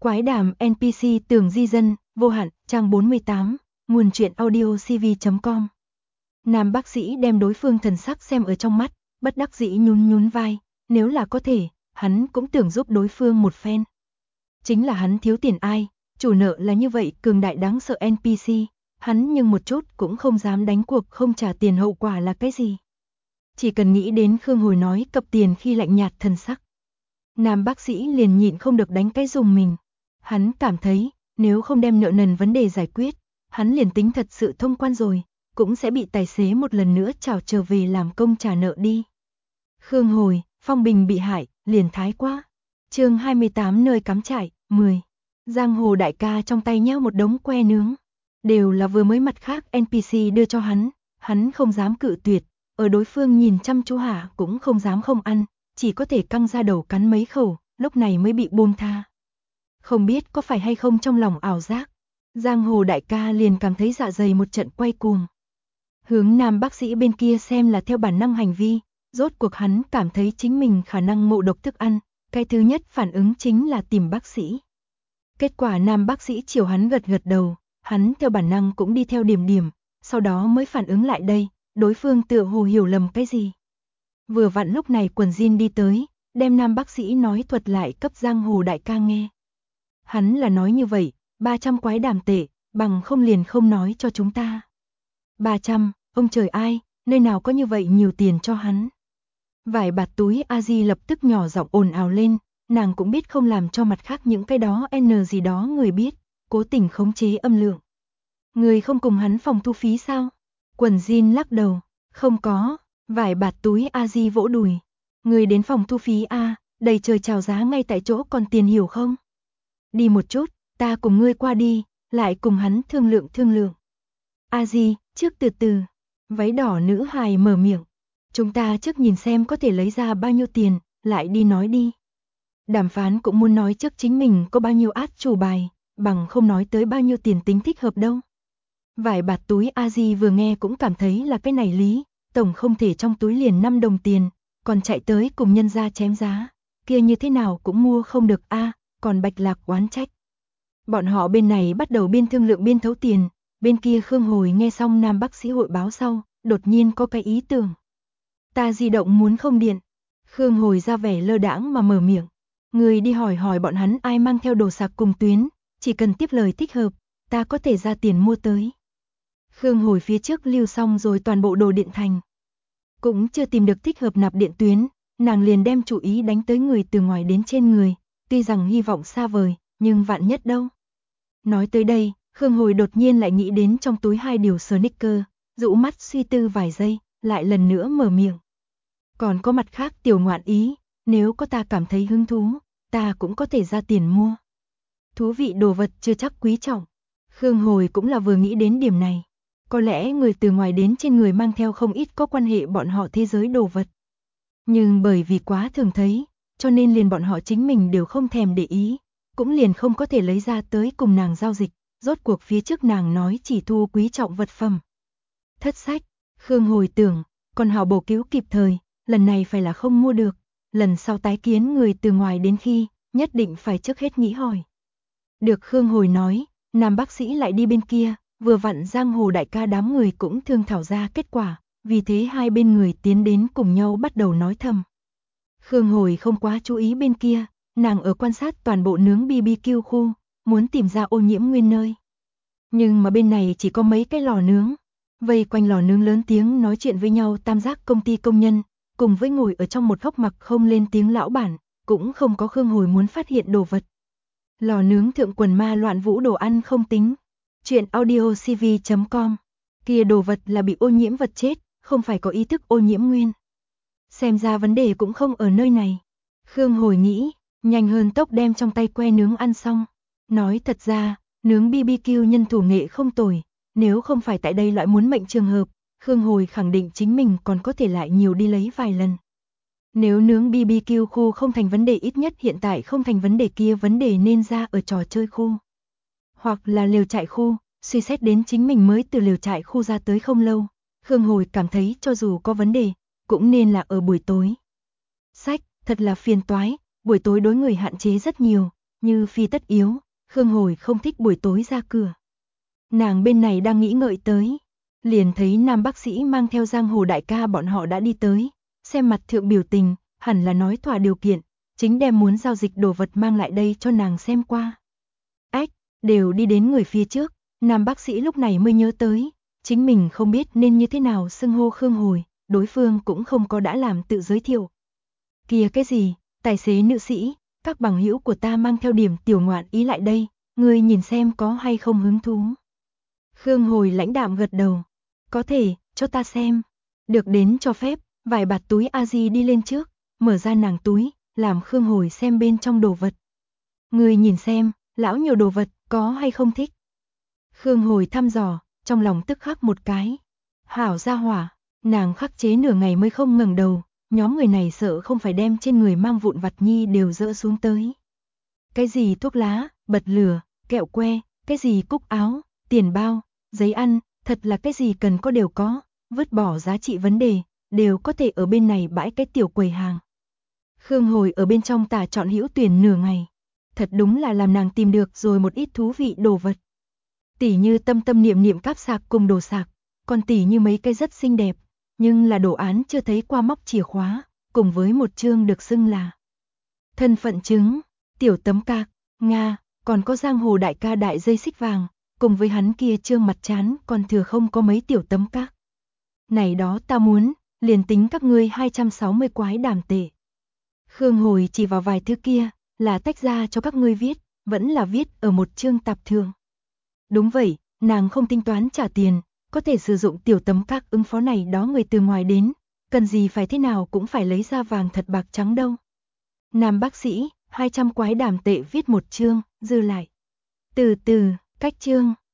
Quái đàm NPC Tường Di Dân, vô hạn, trang 48, nguồn truyện audio cv.com. Nam bác sĩ đem đối phương thần sắc xem ở trong mắt, bất đắc dĩ nhún nhún vai, nếu là có thể, hắn cũng tưởng giúp đối phương một phen. Chính là hắn thiếu tiền ai, chủ nợ là như vậy cường đại đáng sợ NPC, hắn nhưng một chút cũng không dám đánh cuộc không trả tiền hậu quả là cái gì. Chỉ cần nghĩ đến Khương Hồi nói cập tiền khi lạnh nhạt thần sắc. Nam bác sĩ liền nhịn không được đánh cái dùng mình. Hắn cảm thấy, nếu không đem nợ nần vấn đề giải quyết, hắn liền tính thật sự thông quan rồi, cũng sẽ bị tài xế một lần nữa trảo trở về làm công trả nợ đi. Khương Hồi, Phong Bình bị hại, liền thái quá. Chương 28 nơi cắm trại, 10. Giang hồ đại ca trong tay nheo một đống que nướng. Đều là vừa mới mặt khác NPC đưa cho hắn không dám cự tuyệt, ở đối phương nhìn chăm chú hạ cũng không dám không ăn, chỉ có thể căng ra đầu cắn mấy khẩu, lúc này mới bị buông tha. Không biết có phải hay không trong lòng ảo giác, Giang hồ đại ca liền cảm thấy dạ dày một trận quay cuồng. Hướng Nam bác sĩ bên kia xem là theo bản năng hành vi, rốt cuộc hắn cảm thấy chính mình khả năng ngộ độc thức ăn, cái thứ nhất phản ứng chính là tìm bác sĩ. Kết quả Nam bác sĩ chiều hắn gật gật đầu, hắn theo bản năng cũng đi theo điểm, sau đó mới phản ứng lại đây, đối phương tựa hồ hiểu lầm cái gì. Vừa vặn lúc này quần jean đi tới, đem Nam bác sĩ nói thuật lại cấp Giang hồ đại ca nghe. Hắn là nói như vậy, 300 quái đàm tệ, bằng không liền không nói cho chúng ta. 300, ông trời ai, nơi nào có như vậy nhiều tiền cho hắn. Vải bạt túi A-di lập tức nhỏ giọng ồn ào lên, nàng cũng biết không làm cho mặt khác những cái đó N gì đó người biết, cố tình khống chế âm lượng. Người không cùng hắn phòng thu phí sao? Quần jean lắc đầu, không có, vải bạt túi A-di vỗ đùi. Người đến phòng thu phí A, đầy trời chào giá ngay tại chỗ còn tiền hiểu không? Đi một chút, ta cùng ngươi qua đi, lại cùng hắn thương lượng. A-di, trước từ từ, váy đỏ nữ hài mở miệng. Chúng ta trước nhìn xem có thể lấy ra bao nhiêu tiền, lại đi nói đi. Đàm phán cũng muốn nói trước chính mình có bao nhiêu át chủ bài, bằng không nói tới bao nhiêu tiền tính thích hợp đâu. Vải bạt túi A-di vừa nghe cũng cảm thấy là cái này lý, tổng không thể trong túi liền 5 đồng tiền, còn chạy tới cùng nhân gia chém giá, kia như thế nào cũng mua không được a, còn Bạch Lạc oán trách. Bọn họ bên này bắt đầu biên thương lượng biên thấu tiền, bên kia Khương Hồi nghe xong Nam bác sĩ hội báo sau, đột nhiên có cái ý tưởng. Ta di động muốn không điện. Khương Hồi ra vẻ lơ đãng mà mở miệng. Người đi hỏi bọn hắn ai mang theo đồ sạc cùng tuyến, chỉ cần tiếp lời thích hợp, ta có thể ra tiền mua tới. Khương Hồi phía trước lưu xong rồi toàn bộ đồ điện thành. Cũng chưa tìm được thích hợp nạp điện tuyến, nàng liền đem chủ ý đánh tới người từ ngoài đến trên người, tuy rằng hy vọng xa vời, nhưng vạn nhất đâu. Nói tới đây, Khương Hồi đột nhiên lại nghĩ đến trong túi 2 điều sneaker, rũ mắt suy tư vài giây, lại lần nữa mở miệng. Còn có mặt khác tiểu ngoạn ý, nếu có ta cảm thấy hứng thú, ta cũng có thể ra tiền mua. Thú vị đồ vật chưa chắc quý trọng. Khương Hồi cũng là vừa nghĩ đến điểm này. Có lẽ người từ ngoài đến trên người mang theo không ít có quan hệ bọn họ thế giới đồ vật. Nhưng bởi vì quá thường thấy, cho nên liền bọn họ chính mình đều không thèm để ý, cũng liền không có thể lấy ra tới cùng nàng giao dịch, rốt cuộc phía trước nàng nói chỉ thu quý trọng vật phẩm. Thất sách, Khương Hồi tưởng, còn hảo bổ cứu kịp thời, lần này phải là không mua được, lần sau tái kiến người từ ngoài đến khi, nhất định phải trước hết nghĩ hỏi. Được Khương Hồi nói, Nam bác sĩ lại đi bên kia, vừa vặn Giang hồ đại ca đám người cũng thương thảo ra kết quả, vì thế hai bên người tiến đến cùng nhau bắt đầu nói thầm. Khương Hồi không quá chú ý bên kia, nàng ở quan sát toàn bộ nướng BBQ khu, muốn tìm ra ô nhiễm nguyên nơi. Nhưng mà bên này chỉ có mấy cái lò nướng, vây quanh lò nướng lớn tiếng nói chuyện với nhau tam giác công ty công nhân, cùng với ngồi ở trong một góc mặc không lên tiếng lão bản, cũng không có Khương Hồi muốn phát hiện đồ vật. Lò nướng thượng quần ma loạn vũ đồ ăn không tính. Chuyện audio cv.com. Kia đồ vật là bị ô nhiễm vật chết, không phải có ý thức ô nhiễm nguyên. Xem ra vấn đề cũng không ở nơi này. Khương Hồi nghĩ, nhanh hơn tốc đem trong tay que nướng ăn xong. Nói thật ra, nướng BBQ nhân thủ nghệ không tồi, nếu không phải tại đây loại muốn mệnh trường hợp, Khương Hồi khẳng định chính mình còn có thể lại nhiều đi lấy vài lần. Nếu nướng BBQ khu không thành vấn đề ít nhất hiện tại không thành vấn đề kia vấn đề nên ra ở trò chơi khu. Hoặc là lều trại khu, suy xét đến chính mình mới từ lều trại khu ra tới không lâu, Khương Hồi cảm thấy cho dù có vấn đề, cũng nên là ở buổi tối. Sách, thật là phiền toái, buổi tối đối người hạn chế rất nhiều, như phi tất yếu, Khương Hồi không thích buổi tối ra cửa. Nàng bên này đang nghĩ ngợi tới, liền thấy nam bác sĩ mang theo Giang Hồ đại ca bọn họ đã đi tới, xem mặt thượng biểu tình, hẳn là nói thỏa điều kiện, chính đem muốn giao dịch đồ vật mang lại đây cho nàng xem qua. Ách, đều đi đến người phía trước, nam bác sĩ lúc này mới nhớ tới, chính mình không biết nên như thế nào xưng hô Khương Hồi, đối phương cũng không có đã làm tự giới thiệu. Kìa cái gì, tài xế nữ sĩ, các bằng hữu của ta mang theo điểm tiểu ngoạn ý lại đây, ngươi nhìn xem có hay không hứng thú. Khương Hồi lãnh đạm gật đầu, có thể, cho ta xem. Được đến cho phép, vài bạt túi A-di đi lên trước, mở ra nàng túi, làm Khương Hồi xem bên trong đồ vật. Ngươi nhìn xem, lão nhiều đồ vật, có hay không thích. Khương Hồi thăm dò, trong lòng tức khắc một cái. Hảo gia hỏa, nàng khắc chế nửa ngày mới không ngẩng đầu, nhóm người này sợ không phải đem trên người mang vụn vặt nhi đều dỡ xuống tới. Cái gì thuốc lá, bật lửa, kẹo que, cái gì cúc áo, tiền bao, giấy ăn, thật là cái gì cần có đều có, vứt bỏ giá trị vấn đề, đều có thể ở bên này bãi cái tiểu quầy hàng. Khương Hồi ở bên trong tả chọn hữu tuyển nửa ngày, thật đúng là làm nàng tìm được rồi một ít thú vị đồ vật. Tỉ như tâm tâm niệm niệm cáp sạc cùng đồ sạc, còn tỉ như mấy cái rất xinh đẹp, nhưng là đồ án chưa thấy qua móc chìa khóa, cùng với một chương được xưng là thân phận chứng, tiểu tấm cạc, Nga, còn có Giang Hồ đại ca đại dây xích vàng, cùng với hắn kia trương mặt trán còn thừa không có mấy tiểu tấm cạc. Này đó ta muốn, liền tính các ngươi 260 quái đàm tệ. Khương Hồi chỉ vào vài thứ kia, là tách ra cho các ngươi viết, vẫn là viết ở một chương tạp thường. Đúng vậy, nàng không tính toán trả tiền, có thể sử dụng tiểu tấm các ứng phó này đó người từ ngoài đến, cần gì phải thế nào cũng phải lấy ra vàng thật bạc trắng đâu. Nam bác sĩ, 200 quái đàm tệ viết một chương, dư lại. Từ từ, cách chương,